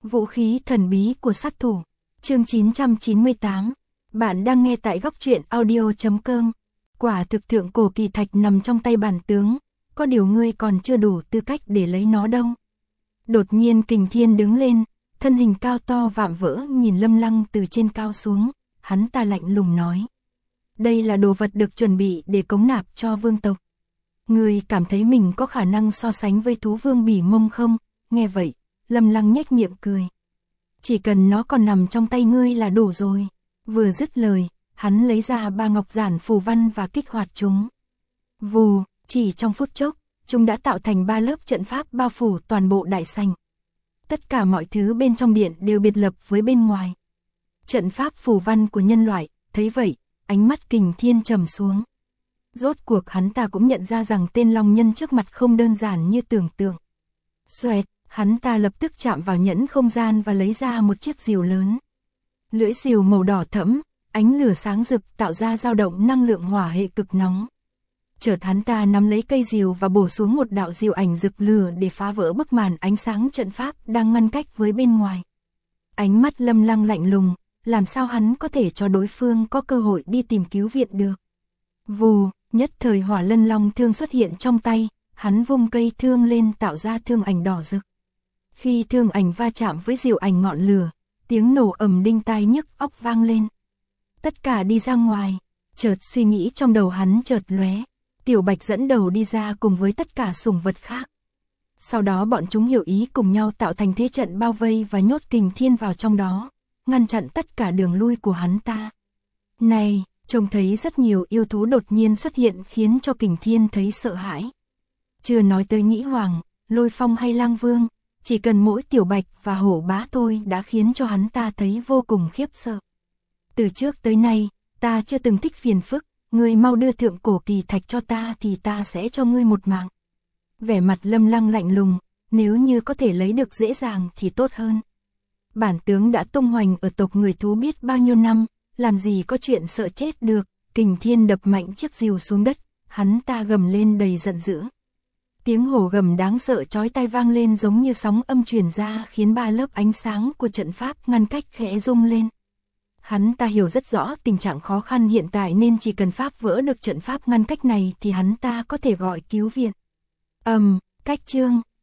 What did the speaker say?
Vũ khí thần bí của sát thủ. Chương 998. Bạn đang nghe tại góc truyện audio.com. Quả thực thượng cổ kỳ thạch nằm trong tay bản tướng, có điều ngươi còn chưa đủ tư cách để lấy nó đâu. Đột nhiên Kình Thiên đứng lên, thân hình cao to vạm vỡ nhìn Lâm Lăng từ trên cao xuống, hắn ta lạnh lùng nói. Đây là đồ vật được chuẩn bị để cống nạp cho vương tộc. Ngươi cảm thấy mình có khả năng so sánh với thú vương Bỉ Mông không? Nghe vậy, Lâm Lăng nhếch miệng cười. Chỉ cần nó còn nằm trong tay ngươi là đủ rồi. Vừa dứt lời, hắn lấy ra 3 ngọc giản phù văn và kích hoạt chúng. Vù, chỉ trong phút chốc, chúng đã tạo thành 3 lớp trận pháp bao phủ toàn bộ đại sảnh. Tất cả mọi thứ bên trong điện đều biệt lập với bên ngoài. Trận pháp phù văn của nhân loại, thấy vậy, ánh mắt Kình Thiên trầm xuống. Rốt cuộc hắn ta cũng nhận ra rằng tên long nhân trước mặt không đơn giản như tưởng tượng. Xoẹt, hắn ta lập tức chạm vào nhẫn không gian và lấy ra một chiếc rìu lớn. Lưỡi rìu màu đỏ thẫm, ánh lửa sáng rực tạo ra dao động năng lượng hỏa hệ cực nóng. Chợt hắn ta nắm lấy cây rìu và bổ xuống một đạo diệu ảnh rực lửa để phá vỡ bức màn ánh sáng trận pháp đang ngăn cách với bên ngoài. Ánh mắt Lâm Lăng lạnh lùng, làm sao hắn có thể cho đối phương có cơ hội đi tìm cứu viện được. Vù, nhất thời hỏa lân long thương xuất hiện trong tay, hắn vung cây thương lên tạo ra thương ảnh đỏ rực. Khi thương ảnh va chạm với diệu ảnh ngọn lửa, tiếng nổ ầm đinh tai nhức óc vang lên. Tất cả đi ra ngoài, chợt suy nghĩ trong đầu hắn chợt lóe. Tiểu Bạch dẫn đầu đi ra cùng với tất cả sủng vật khác. Sau đó bọn chúng hiểu ý cùng nhau tạo thành thế trận bao vây và nhốt Kình Thiên vào trong đó, ngăn chặn tất cả đường lui của hắn ta. Này, trông thấy rất nhiều yêu thú đột nhiên xuất hiện khiến cho Kình Thiên thấy sợ hãi. Chưa nói tới Nhĩ Hoàng, Lôi Phong hay Lang Vương, chỉ cần mỗi Tiểu Bạch và Hổ Bá thôi đã khiến cho hắn ta thấy vô cùng khiếp sợ. Từ trước tới nay, ta chưa từng thích phiền phức, ngươi mau đưa thượng cổ kỳ thạch cho ta thì ta sẽ cho ngươi một mạng. Vẻ mặt Lâm Lăng lạnh lùng, nếu như có thể lấy được dễ dàng thì tốt hơn. Bản tướng đã tung hoành ở tộc người thú biết bao nhiêu năm, làm gì có chuyện sợ chết được. Kình Thiên đập mạnh chiếc rìu xuống đất, hắn ta gầm lên đầy giận dữ. Tiếng hổ gầm đáng sợ chói tai vang lên giống như sóng âm truyền ra khiến 3 lớp ánh sáng của trận pháp ngăn cách khẽ rung lên. Hắn ta hiểu rất rõ tình trạng khó khăn hiện tại nên chỉ cần phá vỡ được trận pháp ngăn cách này thì hắn ta có thể gọi cứu viện. Cách chương